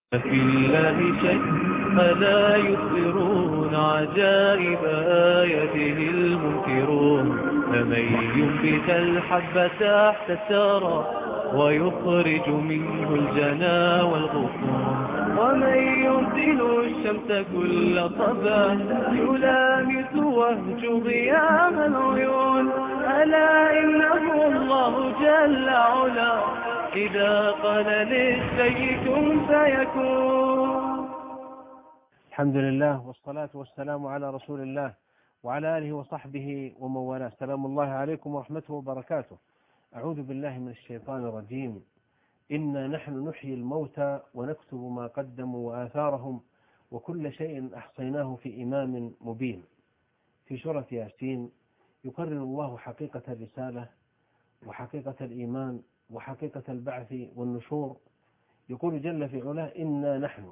في الله شك ألا يخبرون عجائب آياته المنكرون فمن ينبت الحب تحت الثرى ويخرج منه الجنا والغصون ومن يرسل الشمس كل صباح يلامس وهج ضياء العيون ألا إنه الله جل علا إذا قال للشيء كن فيكون. الحمد لله والصلاة والسلام على رسول الله وعلى آله وصحبه ومن والاه. سلام الله عليكم ورحمته وبركاته. أعوذ بالله من الشيطان الرجيم. إنا نحن نحيي الموتى ونكتب ما قدموا وآثارهم وكل شيء أحصيناه في إمام مبين. في سورة ياسين يقرر الله حقيقة الرسالة وحقيقة الإيمان وحقيقة البعث والنشور. يقول جل في علاه إنا نحن.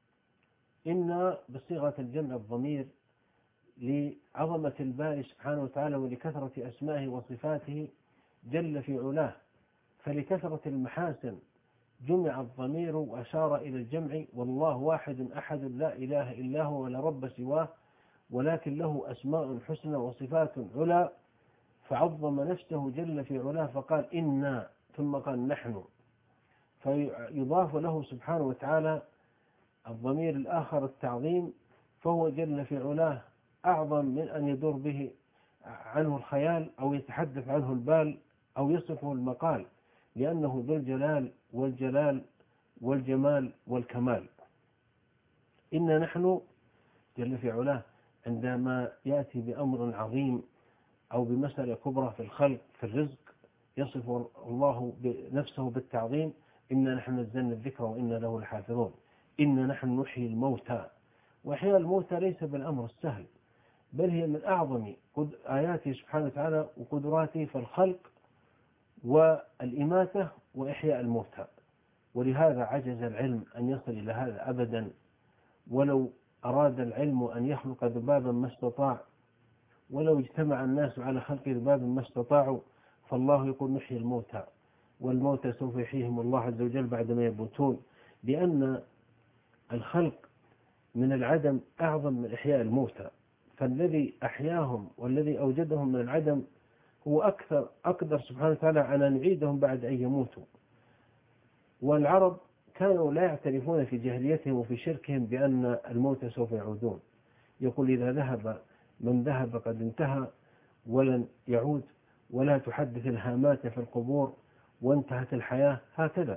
إن بصيغة الجمع الضمير لعظمة الباري سبحانه وتعالى ولكثرة أسمائه وصفاته جل في علاه، فلكثرة المحاسن جمع الضمير وأشار إلى الجمع. والله واحد أحد لا إله إلا هو ولا رب سواه، ولكن له أسماء حسنى وصفات علا، فعظم نفسه جل في علاه فقال إنا ثم قال نحن، فيضاف له سبحانه وتعالى الضمير الآخر التعظيم، فهو جل في علاه أعظم من أن يدور به عنه الخيال أو يتحدث عنه البال أو يصفه المقال، لأنه ذو الجلال والجلال والجمال والكمال. إنا نحن جل في علاه عندما يأتي بأمر عظيم أو بمسألة كبرى في الخلق في الرزق يصف الله نفسه بالتعظيم. إنا نحن نزلنا الذكر وإنا له لحافظون. إنا نحن نحيي الموتى، وإحياء الموتى ليس بالأمر السهل، بل هي من أعظم آياته سبحانه وتعالى وقدراته في الخلق والإماتة وإحياء الموتى. ولهذا عجز العلم أن يصل إلى هذا أبدا، ولو أراد العلم أن يخلق ذبابا ما استطاع، ولو اجتمع الناس على خلق ذبابا ما استطاعوا. فالله يقول نحيي الموتى، والموتى سوف يحييهم الله عز وجل بعدما يموتون، لأن الخلق من العدم أعظم من إحياء الموتى. فالذي أحياهم والذي أوجدهم من العدم هو أقدر سبحانه وتعالى على أن يعيدهم بعد أن يموتوا. والعرب كانوا لا يعترفون في جاهليتهم وفي شركهم بأن الموتى سوف يعودون. يقول إذا ذهب من ذهب قد انتهى ولن يعود، ولا تحدث الهامات في القبور وانتهت الحياة. هكذا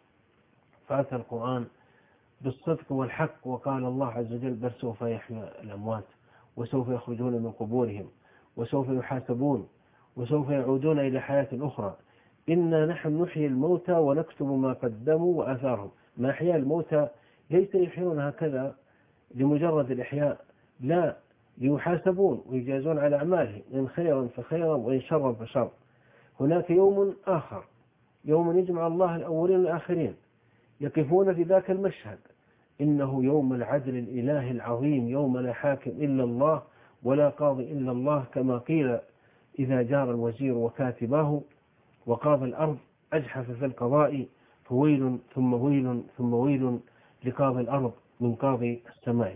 فأتى القرآن بالصدق والحق وقال الله عز وجل بل سوف يحيى الأموات وسوف يخرجون من قبورهم وسوف يحاسبون وسوف يعودون إلى حياة أخرى. إنا نحن نحيي الموتى ونكتب ما قدموا وآثارهم. ما إحياء الموتى ليس يحيون هكذا لمجرد الإحياء، لا، ليحاسبون ويجازون على أعمالهم، إن خيرا فخيرا وإن شرا فشر. هناك يوم آخر، يوم يجمع الله الأولين والآخرين يقفون في ذاك المشهد. إنه يوم العدل الإله العظيم، يوم لا حاكم إلا الله ولا قاضي إلا الله، كما قيل إذا جار الوزير وكاتباه وقاضي الأرض أجحف في القضاء، فويل ثم ويل ثم ويل لقاضي الأرض من قاضي السماء.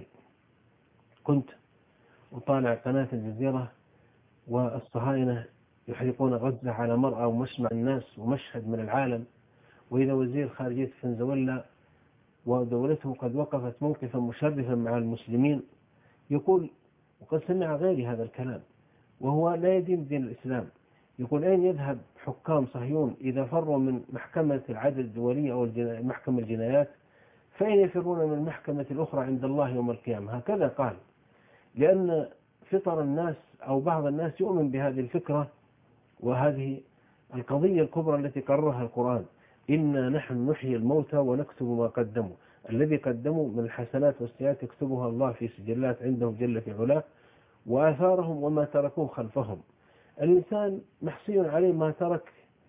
كنت أطالع قناة الجزيرة والصهاينة يحرقون غزة على مرأى ومسمع الناس ومشهد من العالم، وإذا وزير خارجية فنزويلا ودولته قد وقفت موقفا مشرفا مع المسلمين يقول، وقد سمع غيري هذا الكلام وهو لا يدين دين الإسلام، يقول أين يذهب حكام صهيون إذا فروا من محكمة العدل الدولية أو محكمة الجنايات، فأين يفرون من المحكمة الأخرى عند الله يوم القيامة؟ هكذا قال، لأن فطر الناس أو بعض الناس يؤمن بهذه الفكرة وهذه القضية الكبرى التي قررها القرآن. إنا نحن نحيي الموتى ونكتب ما قدموا. الذي قدموا من الحسنات والسيئات يكتبها الله في سجلات عنده جل في علاه، وآثارهم وما تركوه خلفهم. الإنسان محصي عليه ما ترك،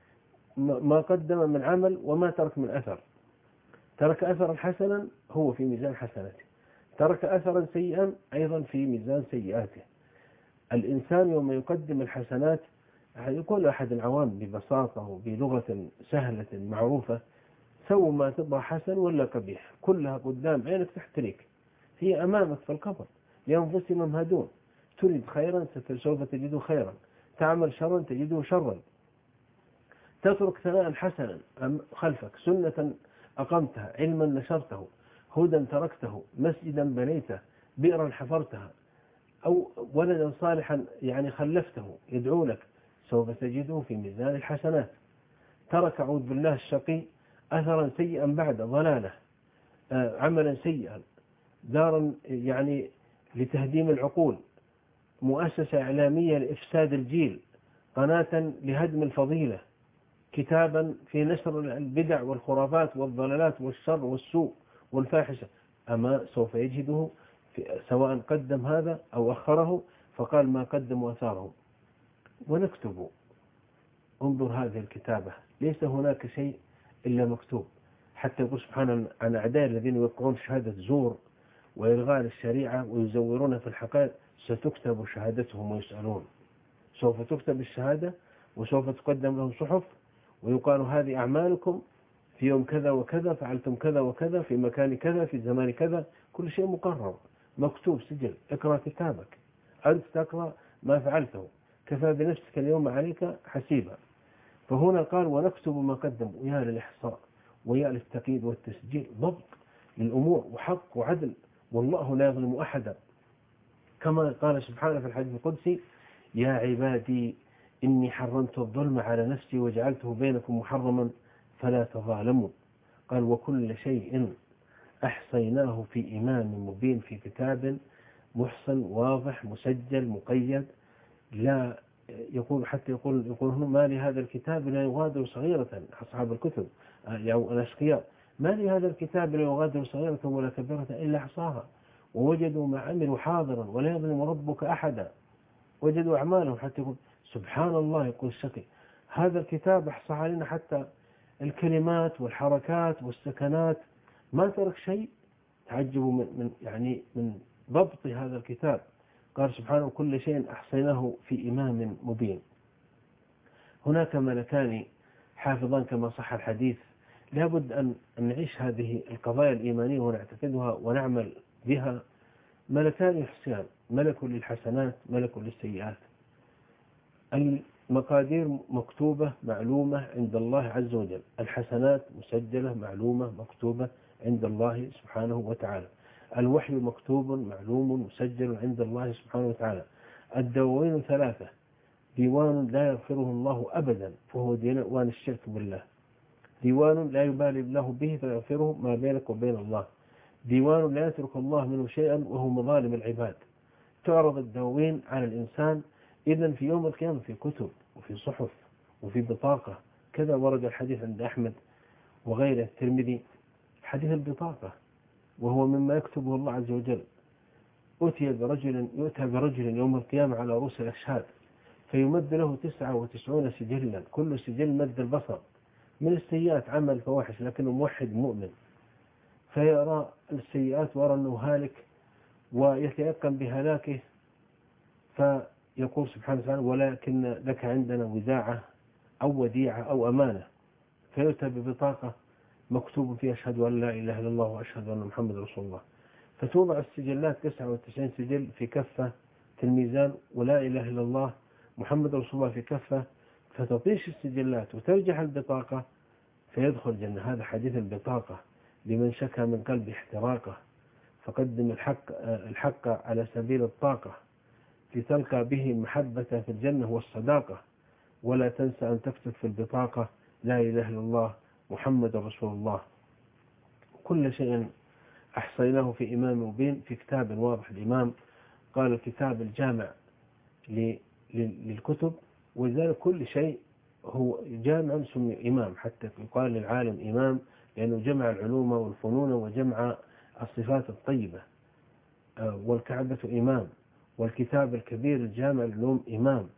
ما قدم من عمل وما ترك من أثر. ترك أثرا حسنا هو في ميزان حسناته، ترك أثرا سيئا أيضا في ميزان سيئاته. الإنسان يوم يقدم الحسنات يقول أحد العوام ببساطة وبلغة سهلة معروفة سووا ما تبغى، حسن ولا قبيح، كلها قدام عينك تحتريك، هي أمامك في القبر، لأنفسهم يمهدون، تريد خيرا سوف تجده خيرا، تعمل شرا تجده شرا، تترك ثناء حسنا خلفك، سنة أقمتها، علما نشرته، هدى تركته، مسجدا بنيته، بئرا حفرتها، أو ولدا صالحا يعني خلفته يدعو لك، سوف تجده في ميزان الحسنات. ترك أعوذ بالله الشقي أثرا سيئا بعد ضلاله، عملا سيئا، دارا يعني لتهديم العقول، مؤسسة إعلامية لإفساد الجيل، قناة لهدم الفضيلة، كتابا في نشر البدع والخرافات والضلالات والشر والسوء والفاحشة، أما سوف يجده سواء قدم هذا أو أخره، فقال ما قدم وأثاره. ونكتب، انظر هذه الكتابة، ليس هناك شيء إلا مكتوب، حتى يقول سبحانه عن أعداء الذين يوقعون شهادة زور وإلغاء الشريعة ويزورون في الحقائق، ستكتب شهادتهم ويسألون، سوف تكتب الشهادة وسوف تقدم لهم صحف، ويقال هذه أعمالكم في يوم كذا وكذا، فعلتم كذا وكذا في مكان كذا في زمان كذا، كل شيء مقرر مكتوب سجل. اقرأ كتابك، أنت تقرأ ما فعلته، كفى بنفسك اليوم عليك حسيبا. فهنا قال ونكتب ما قدم، ويا للإحصاء ويا للتقييد والتسجيل، ضبط للأمور وحق وعدل، والله لا يظلم أحدا، كما قال سبحانه في الحديث القدسي يا عبادي إني حرمت الظلم على نفسي وجعلته بينكم محرما فلا تظالموا. قال وكل شيء أحصيناه في إمام مبين، في كتاب محصن واضح مسجل مقيد، لا يقول حتى يقول ما لهذا الكتاب لا يغادر صغيرة، أصحاب الكتب أو الأشقياء، ما لهذا الكتاب لا يغادر صغيرة ولا كبيرة إلا أحصاها ووجدوا ما عملوا حاضرا ولا يظلم ربك أحدا، وجدوا أعمالهم، حتى يقول سبحان الله، يقول الشقي هذا الكتاب أحصى علينا حتى الكلمات والحركات والسكنات، ما ترك شيء. تعجبوا من ضبط هذا الكتاب. قال سبحانه كل شيء أحصيناه في إمام مبين. هناك ملكان حافظان كما صح الحديث، لابد أن نعيش هذه القضايا الإيمانية ونعتقدها ونعمل بها. ملكان يحصيان، ملك للحسنات ملك للسيئات. المقادير مكتوبة معلومة عند الله عز وجل، الحسنات مسجلة معلومة مكتوبة عند الله سبحانه وتعالى، الوحي مكتوب معلوم مسجل عند الله سبحانه وتعالى. الدواوين ثلاثة، ديوان لا يغفره الله أبدا فهو ديوان الشرك بالله، ديوان لا يبالي الله به فيغفره ما بينك وبين الله، ديوان لا يترك الله منه شيئا وهو مظالم العباد. تعرض الدواوين على الإنسان إذن في يوم القيامة في كتب وفي صحف وفي بطاقة، كذا ورد الحديث عند أحمد وغيره الترمذي، حديث البطاقة، وهو مما يكتبه الله عز وجل. يؤتى برجل يوم القيامة على رؤوس الأشهاد، فيمد له 99 سجلا، كل سجل مد البصر، من السيئات عمل فواحش لكنه موحد مؤمن، فيرى السيئات ويرى أنه هالك ويتيقن بهلاكه، فيقول سبحانه وتعالى ولكن لك عندنا وداعة أو وديعة أو أمانة، فيؤتى ببطاقة مكتوب فيها أشهد أن لا إله إلا الله وأشهد أن محمد رسول الله، فتوضع السجلات 99 سجل في كفة في الميزان، ولا إله إلا الله محمد رسول الله في كفة، فتطيش السجلات وترجح البطاقة فيدخل الجنة. هذا حديث البطاقة لمن شكى من قلبه احتراقه، فقدم الحق على سبيل الطاقة لتلقى به المحبة في الجنة والصداقة، ولا تنسى أن تكتب في البطاقة لا إله إلا الله محمد رسول الله. كل شيء أحصيناه في إمام مبين، في كتاب واضح. الإمام قال الكتاب الجامع للكتب، ولذلك كل شيء هو جامع سمي إمام، حتى يقال للعالم إمام لأنه جمع العلوم والفنون وجمع الصفات الطيبة. والكعبة إمام، والكتاب الكبير الجامع للعلوم إمام.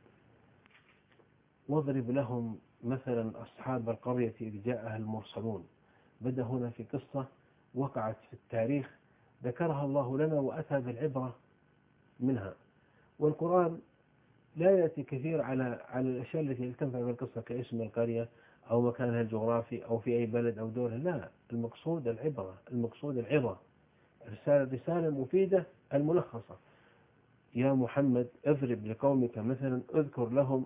واضرب لهم مثلا أصحاب القرية إذ جاءها المرسلون. بدأ هنا في قصة وقعت في التاريخ ذكرها الله لنا وأتى بالعبرة منها، والقرآن لا يأتي كثير على الأشياء التي تنفع بالقصة كاسم القرية أو مكانها الجغرافي أو في أي بلد أو دولة، لا، المقصود العبرة، المقصود العظة، إرسال رسالة مفيدة الملخصة. يا محمد اضرب لقومك مثلا، اذكر لهم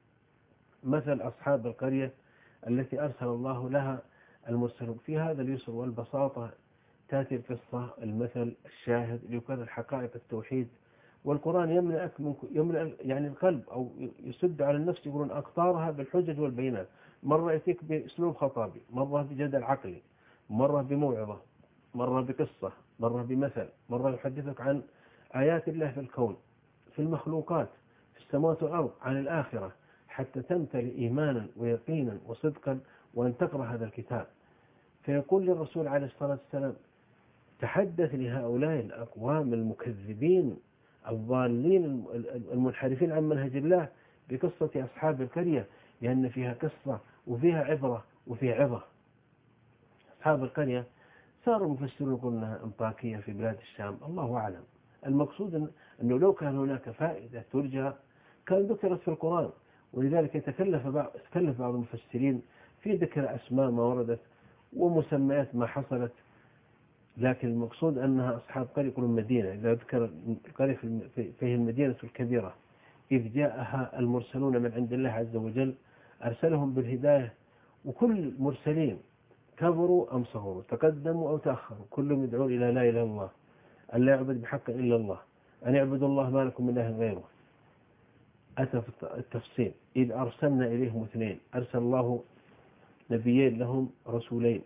مثل أصحاب القرية التي أرسل الله لها المرسلون. في هذا اليسر والبساطة تأتي القصة، المثل، الشاهد ليكرر حقائق التوحيد. والقرآن يملأ يعني القلب، أو يسد على النفس، يقولون أقطارها بالحجج والبينات. مرة يأتيك بأسلوب خطابي، مرة بجدل عقلي، مرة بموعظة، مرة بقصة، مرة بمثل، مرة يحدثك عن آيات الله في الكون، في المخلوقات، في السماوات والأرض، عن الآخرة، حتى تمتلئ إيمانا ويقينا وصدقا وأن تقرأ هذا الكتاب. فيقول للرسول عليه الصلاة والسلام: تحدث لهؤلاء الأقوام المكذبين الضالين المنحرفين عن منهج الله بقصة أصحاب القرية، لأن فيها قصة وفيها عبرة وفيها عظة. أصحاب القرية صار المفسرون يقولون أنها أنطاكية في بلاد الشام، الله أعلم. المقصود أنه لو كان هناك فائدة ترجى كان ذكرت في القرآن، ولذلك تكلف بعض المفسرين في ذكر أسماء ما وردت ومسميات ما حصلت. لكن المقصود أنها أصحاب قرية، يقولون مدينة، إذا ذكر القرية فيه المدينة الكبيرة، إذ جاءها المرسلون من عند الله عز وجل أرسلهم بالهداية. وكل المرسلين كبروا أم صغروا، تقدموا أو تأخروا، كلهم يدعون إلى لا إله إلا الله، أن لا يعبد بحق إلا الله، أن يعبدوا الله ما لكم من إله غيره. أتى في التفصيل: إذ أرسلنا إليهم اثنين، أرسل الله نبيين لهم رسولين.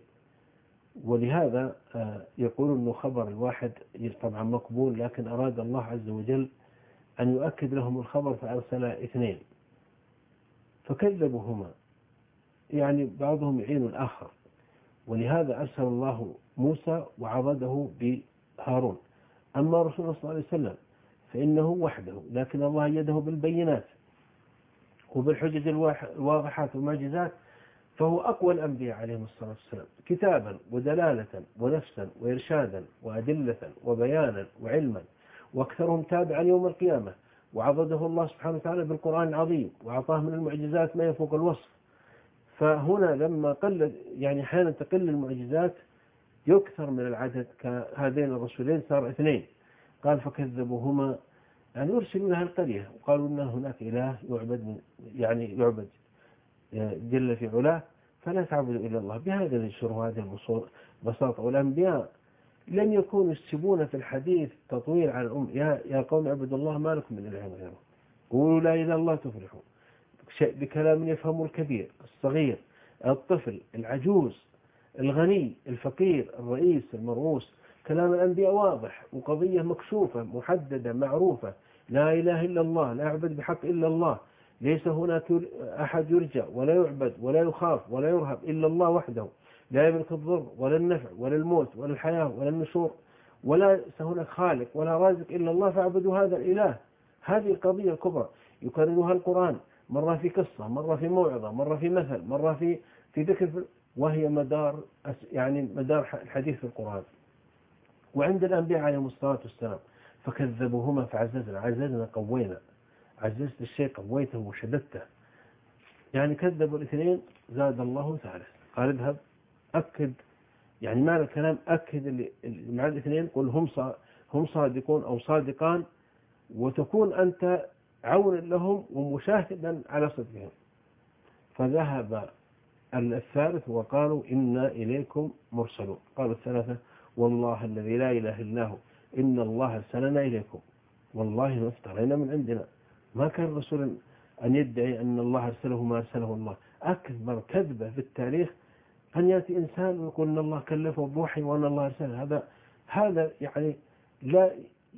ولهذا يقول أنه خبر الواحد طبعا مقبول، لكن أراد الله عز وجل أن يؤكد لهم الخبر فأرسل اثنين فكذبوهما، يعني بعضهم يعين الآخر. ولهذا أرسل الله موسى وعضده بهارون. أما رسول الله صلى الله عليه وسلم فإنه وحده، لكن الله أيده بالبينات وبالحجج الواضحات والمعجزات، فهو أقوى الأنبياء عليهم الصلاة والسلام كتابا ودلالة ونفسا وإرشادا وأدلة وبيانا وعلما، وأكثرهم تابعا يوم القيامة. وعضده الله سبحانه وتعالى بالقرآن العظيم، وأعطاه من المعجزات ما يفوق الوصف. فهنا لما قل، يعني أحيانا تقل المعجزات يكثر من العدد كهذين الرسولين، صار اثنين. قال فكذبوهما، يعني يرسلوا لها القرية وقالوا إن هناك إله يعبد، يعني يعبد جل في علاه، فلا تعبدوا إلا الله. بهذا الشر وهذه البساطة. والأنبياء لم يكونوا يسبون في الحديث تطويل على الأم، يا قوم اعبدوا الله ما لكم من إله غيره، قولوا لا إله إلا الله تفلحوا، بكلام يفهمه الكبير الصغير الطفل العجوز الغني الفقير الرئيس المرؤوس. كلام الأنبياء واضح وقضية مكشوفة محددة معروفة: لا إله إلا الله، لا يعبد بحق إلا الله، ليس هناك أحد يرجى ولا يعبد ولا يخاف ولا يرهب إلا الله وحده، لا يملك الضر ولا النفع ولا الموت ولا الحياة ولا النشور، ولا هناك خالق ولا رازق إلا الله، فاعبدوا هذا الإله. هذه القضية الكبرى يكررها القرآن، مرة في قصة، مرة في موعظة، مرة في مثل، مرة في ذكر، وهي مدار الحديث في القرآن. وعند الأنبياء عليهم الصلاة والسلام فكذبوهما عززنا قوينا، عززت الشيء قويته وشددته. يعني كذبوا الاثنين زاد الله ثالث، قال اذهب أكد، يعني معنى الكلام أكد اللي مع الاثنين، قل هم صادقون أو صادقان، وتكون أنت عون لهم ومشاهدا على صدقهم. فذهب الثالث وقالوا إنا إليكم مرسلون. قالوا الثلاثة: والله الذي لا إله إلا هو إن الله أرسلنا إليكم، والله ما افترينا من عندنا. ما كان الرسول أن يدعي أن الله أرسله ما أرسله الله. أكبر كذبة في التاريخ أن يأتي إنسان ويقول أن الله كلفه بوحي وأن الله أرسله. هذا يعني لا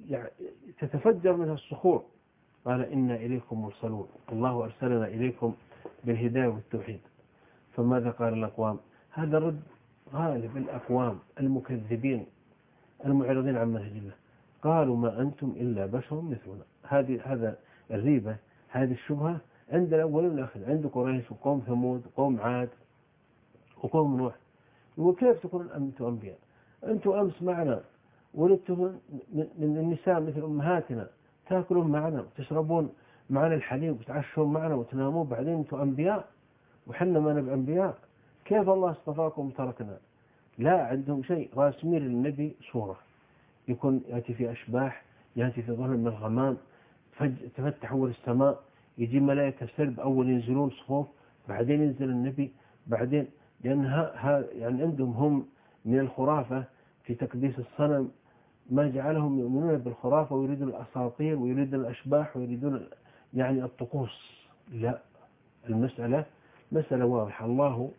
تتفجر منها الصخور. قال إنا إليكم مرسلون، الله أرسلنا إليكم بالهداية والتوحيد. فماذا قال الأقوام؟ هذا رد غالب الأقوام المكذبين المعرضين عن منهج الله. قالوا ما أنتم إلا بشر مثلنا. هذا الريبة، هذه الشبهة عند الأول والآخر، عند قريش وقوم ثمود وقوم عاد وقوم نوح. وكيف تكون أنتم أنبياء؟ أنتم أمس معنا ولدتم من النساء مثل أمهاتنا، تأكلون معنا وتشربون معنا الحليب وتعشون معنا وتنامون، بعدين أنتم أنبياء؟ وحنا ما نبقى أنبياء؟ كيف الله اصطفاكم وتركنا؟ لا عندهم شيء، راسمين للنبي صورة، يكون يأتي في أشباح، يأتي في ظل من الغمام، تفتح أول السماء، يجي ملائكة سلب، أول ينزلون صفوف، بعدين ينزل النبي، بعدين لأن يعني عندهم هم من الخرافة في تقديس الصنم ما جعلهم يؤمنون بالخرافة ويريدون الأساطير ويريدون الأشباح ويريدون يعني الطقوس. لا، المسألة مسألة واضحة. الله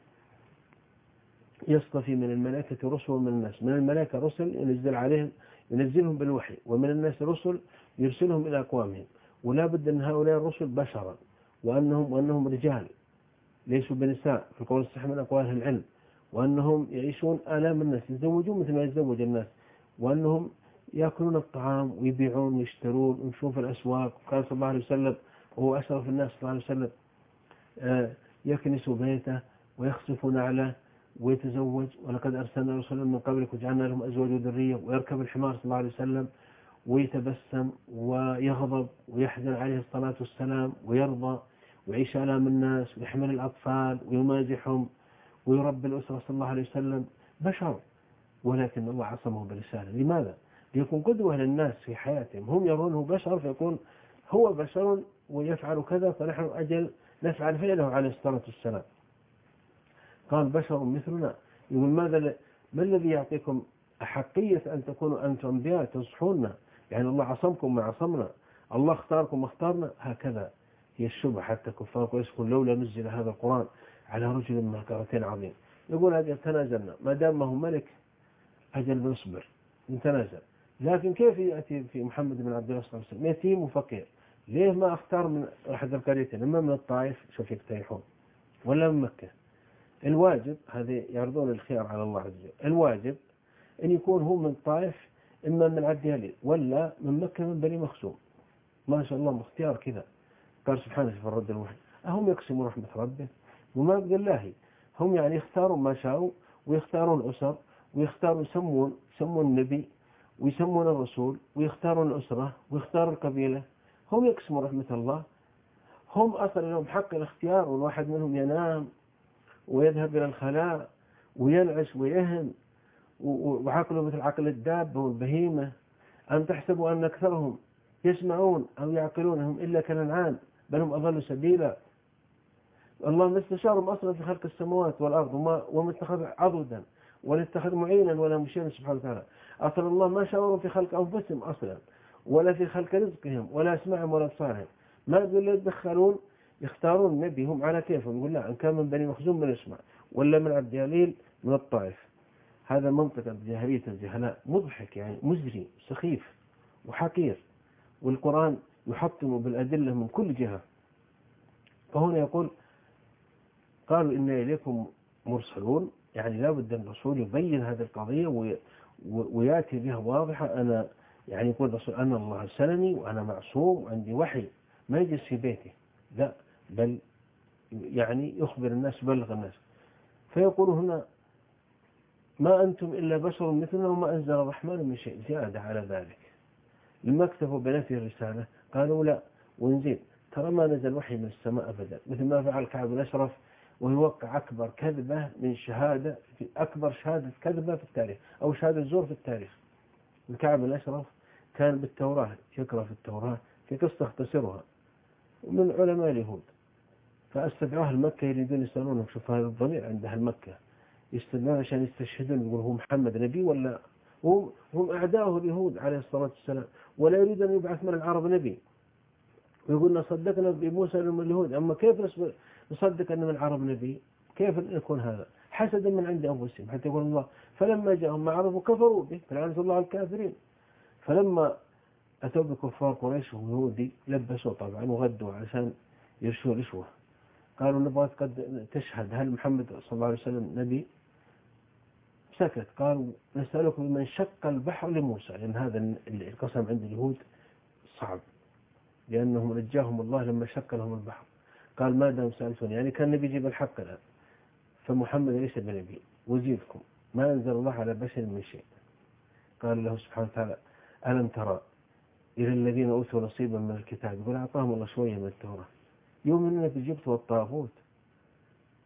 يصطفي من الملائكة رسل ومن الناس. من الملائكة رسل ينزلهم بالوحي، ومن الناس رسل يرسلهم إلى أقوامهم. ولا بد أن هؤلاء الرسل بشرا، وأنهم رجال ليسوا بنساء في القول الصحيح من أقوال أهل العلم، وأنهم يعيشون آلام الناس، يتزوجون مثل ما يتزوج الناس، وأنهم يأكلون الطعام ويبيعون ويشترون ويمشون في الأسواق. قال صلى الله عليه وسلم وهو أشرف الناس صلى الله عليه وسلم يكنس بيته ويخسف نعله ويتزوج، ولقد أرسلنا رسلا من قبلك وجعلنا لهم أزواج وذرية، ويركب الحمار صلى الله عليه وسلم ويتبسم ويغضب ويحزن عليه الصلاة والسلام ويرضى ويعيش آلام الناس ويحمل الأطفال ويمازحهم ويربي الأسرة صلى الله عليه وسلم. بشر، ولكن الله عصمه برسالة. لماذا؟ ليكون قدوة للناس في حياتهم. هم يرونه بشر فيكون هو بشر ويفعل كذا، فنحن أجل نفعل فعله عليه الصلاة والسلام. قال بشر مثلنا. يقول ما الذي يعطيكم أحقية أن تكونوا أنتم أنبياء تنصحونا؟ يعني الله عصمكم ما عصمنا، الله اختاركم ما اختارنا. هكذا هي الشبهة حتى كفار قريش يقول لولا نزل هذا القرآن على رجل من القريتين عظيم. يقول هذه تنازلنا، ما دام ما هو ملك أجل بنصبر نتنازل. لكن كيف يأتي في محمد بن عبد الله صلى الله عليه وسلم يتيم وفقير؟ ليه ما اختار من أحد القريتين، إما من الطائف شوف يقترحون ولا من مكة؟ الواجب هذه يعرضون الخيار على الله عز وجل. الواجب أن يكون هو من الطائف، إما من عبد يليل ولا من مكة من بني مخزوم. ما شاء الله اختيار كذا. قال سبحانه في الرد الوحيد أهم يقسموا رحمة ربه وما بقى الله. هم يعني يختارون ما شاءوا ويختارون أسر ويختارون يسمون النبي ويسمون الرسول ويختارون الأسرة ويختارون القبيلة. هم يقسموا رحمة الله. هم أصلا لهم حق الاختيار، والواحد منهم ينام ويذهب إلى الخلاء وينعش ويهم وعقله مثل عقل الدابة والبهيمة. أم تحسبوا أن أكثرهم يسمعون أو يعقلونهم إلا كالأنعام بل هم أضل سبيلا. الله ما استشارهم أصلا في خلق السماوات والأرض وما اتخذ عضدا ولا اتخذ معينا ولا مشينا سبحانه وتعالى. أصلا الله ما شاورهم في خلق أنفسهم أصلا، ولا في خلق رزقهم ولا أسماعهم ولا أبصارهم. ما يقول لا يتدخلون يختارون النبي هم على كيفهم. يقول لا، إن كان من بني مخزوم من اسمع، ولا من عبد يليل من الطائف. هذا منطقة جاهلية الجهلاء، مضحك يعني مزري سخيف وحقير. والقرآن يحطم بالأدلة من كل جهة. فهنا يقول قالوا إن إليكم مرسلون، يعني لا بد أن الرسول يبين هذه القضية ويأتي بها واضحة. أنا يعني يقول الرسول أنا الله أرسلني وأنا معصوم وعندي وحي، ما يجلس في بيته، لا بل يعني يخبر الناس بلغ الناس. فيقول هنا ما أنتم إلا بشر مثلنا وما أنزل الرحمن من شيء زيادة على ذلك. لما اكتفوا بنفي الرسالة قالوا لا ونزيد. ترى ما نزل وحي من السماء أبدا، مثل ما فعل كعب الأشرف ويوقع أكبر كذبة من شهادة، في أكبر شهادة كذبة في التاريخ أو شهادة زور في التاريخ. الكعب الأشرف كان بالتوراة يقرأ في التوراة في قصة اختصرها ومن علماء اليهود، فاستدعوه المكة يريدون يسألونه شوف هذا الضمير عند أهل مكة يستدعون عشان يستشهدون يقول هو محمد نبي ولا هم أعداؤه اليهود عليه الصلاة والسلام، ولا يريد أن يبعث من العرب نبي. ويقولنا صدقنا بموسى من اليهود، أما كيف نصدق أن من العرب نبي؟ كيف يكون هذا؟ حسدا من عند أنفسهم، حتى يقول الله فلما جاءهم ما عرفوا كفروا به فلعنة الله على الكافرين. فلما أتوا بكفار قريش ويهودي لبسوا طبعا وغدوا عشان يرشوا رشوة. قالوا نبغى قد تشهد هل محمد صلى الله عليه وسلم نبي؟ سكت. قالوا نسألك بمن شق البحر لموسى، لأن هذا القسم عند اليهود صعب، لأنهم نجاهم الله لما شق لهم البحر. قال ما دام سألتوني يعني كان نبي يجيب الحق الآن، فمحمد ليس بنبي وزيدكم ما أنزل الله على بشر من شيء. قال له سبحانه وتعالى ألم ترى إلى الذين أوتوا نصيبا من الكتاب، يقول أعطاهم الله شوية من التوراة يؤمنون بالجبت والطاغوت.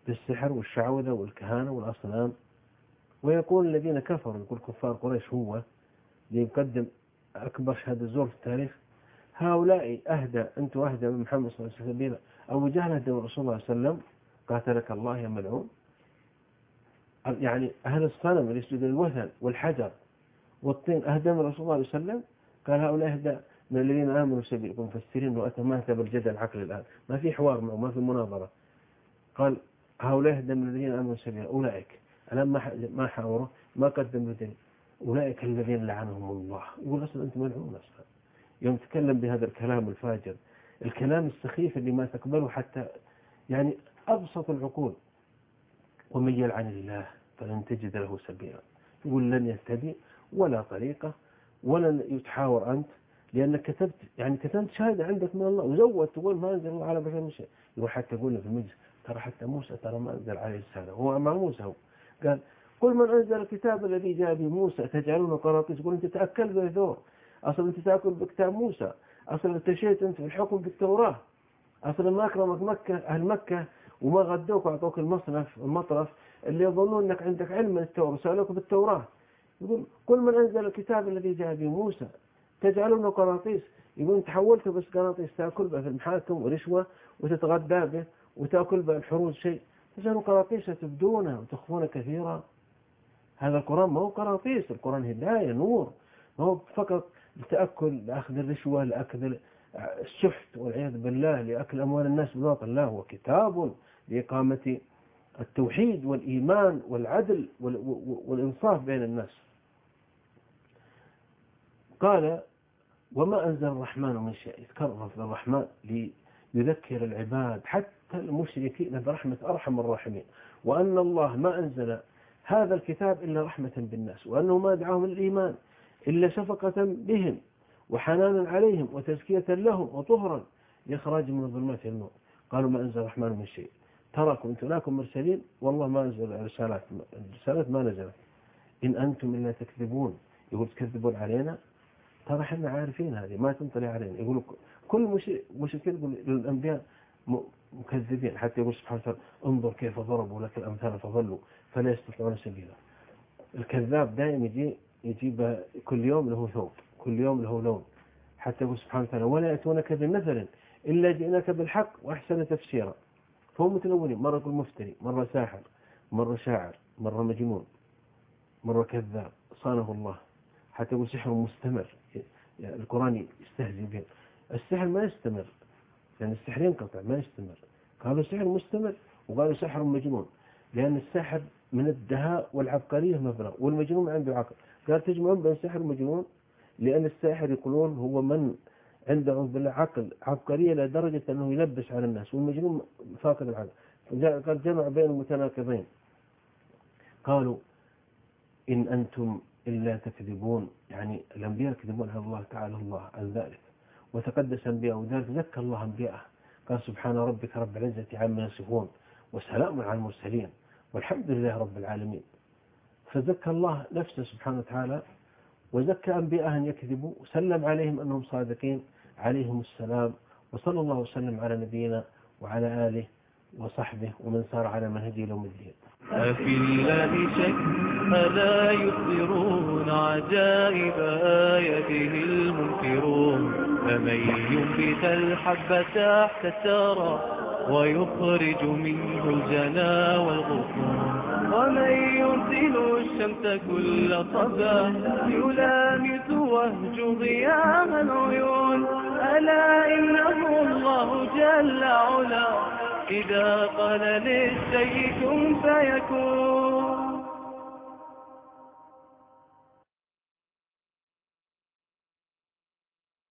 بالسحر والشعوذة والكهانة والأصنام. ويقول الذين كفروا، يقول كفار قريش هو اللي يقدم أكبر شهادة زور في التاريخ، هؤلاء أهدى، أنتم أهدى من محمد صلى الله عليه وسلم، أو جهل أهدى من رسول الله صلى الله عليه وسلم، قاتلك الله يا ملعون. يعني أهل الصنم اللي يسجدون الوثن والحجر والطين أهدى من رسول الله صلى الله عليه وسلم. قال هؤلاء أهدى من الذين آمنوا سبيل. مفسرين وأتى ما أتى بالجدل العقل الآن، ما في حوار معه، ما في مناظرة. قال هؤلاء أهدى من الذين آمنوا سبيل. أولئك الآن ما حاوروا، ما قدموا دليل. أولئك الذين لعنهم الله. يقول أصلا أنت ملعون أصلا يوم تكلم بهذا الكلام الفاجر، الكلام السخيف اللي ما تقبله حتى يعني أبسط العقول. ومن يلعن الله فلن تجد له سبيلا. يقول لن يهتدي ولا طريقة ولن يتحاور أنت، لأنك كتبت شهادة عندك من الله وزود تقول ما أنزل الله على بشر من شيء. يقول حتى قلنا في المجلس ترى حتى موسى ترى ما أنزل عليه السلام، هو مع موسى هو قال قل من أنزل الكتاب الذي جاء به موسى تجعلون قراطيس. يقول أنت تأكل بالثور، أصلا أنت تأكل بكتاب موسى، أصلا ارتشيت أنت في الحكم بالتوراة، أصلا ما أكرمك مكة أهل مكة وما غدوك وأعطوك المطرف اللي يظنون أنك عندك علم من التوراة سألوك بالتوراة. يقول قل من أنزل الكتاب الذي جاء به موسى تجعلون قراطيس. يقول تحولت بس قراطيس تأكل به في المحاكم ورشوة وتتغدى به وتأكل به الحروز شيء، تجعلون قراطيس تبدونها وتخفون كثيرا. هذا القرآن ما هو قراطيس، القرآن هداية نور، ما هو فقط لتأكل لأخذ الرشوة لأخذ السحت والعياذ بالله لأكل أموال الناس بالباطل. لا، هو كتاب لإقامة التوحيد والإيمان والعدل والإنصاف بين الناس. قال وما أنزل الرحمن من شيء. يتكرر في الرحمن ليذكر العباد حتى المشركين برحمة أرحم الراحمين، وأن الله ما أنزل هذا الكتاب إلا رحمة بالناس، وأنه ما دعاهم الإيمان إلا شفقة بهم وحنانا عليهم وتزكية لهم وطهرا لإخراج من الظلمات إلى النور. قالوا ما أنزل الرحمن من شيء، تراكم أنتم لكم مرسلين والله ما أنزل الرسالات ما نزلت، إن أنتم إلا تكذبون. يقول تكذبون علينا، ترى احنا عارفين هذه ما تنطلي علينا. يقولوا كل مشركين يقول للأنبياء مكذبين، حتى يقول سبحانه وتعالى انظر كيف ضربوا لك الأمثال فضلوا فلا يستطيعون سبيلا. الكذاب دائما يجيب كل يوم له ثوب، كل يوم له لون، حتى يقول سبحانه وتعالى ولا يأتونك بمثل إلا جئناك بالحق وأحسن تفسيرا. فهم متلونين، مرة يقول مفتري، مرة ساحر، مرة شاعر، مرة مجنون، مرة كذاب صانه الله، حتى يقول سحر مستمر. يعني القرآن يستهزئ به. السحر ما يستمر، لأن السحر ينقطع ما يستمر. قالوا سحر مستمر وقالوا سحر مجنون، لأن السحر من الدهاء والعبقرية مبلغ، والمجنون ما عنده عقل. قال تجمعون بين سحر ومجنون، لأن الساحر يقولون هو من عنده بالله عقل عبقرية لدرجة أنه يلبس على الناس، والمجنون فاقد العقل. قال جمع بين المتناقضين. قالوا إن أنتم إلا تكذبون، يعني الأنبياء يكذبون على الله تعالى الله عن ذلك، وتقدس أنبياء، وذلك زكى الله أنبياءه. قال سبحان ربك رب العزة عما يصفون وسلام على المرسلين والحمد لله رب العالمين. فزكى الله نفسه سبحانه وتعالى، وزكى أنبياءه أن يكذبوا، وسلم عليهم أنهم صادقين عليهم السلام. وصلى الله وسلم على نبينا وعلى آله وصحبه ومن سار على منهجه يوم الدين. أفي الله شك ألا يخبرون عجائب آياته المنكرون، فمن ينبت الحب تحت الثرى ويخرج منه الجنا والغصون، ومن يرسل الشمس كل صباح يلامس وهج ضياء العيون، ألا إنه الله جل علا إذا قال للشيء كن فيكون.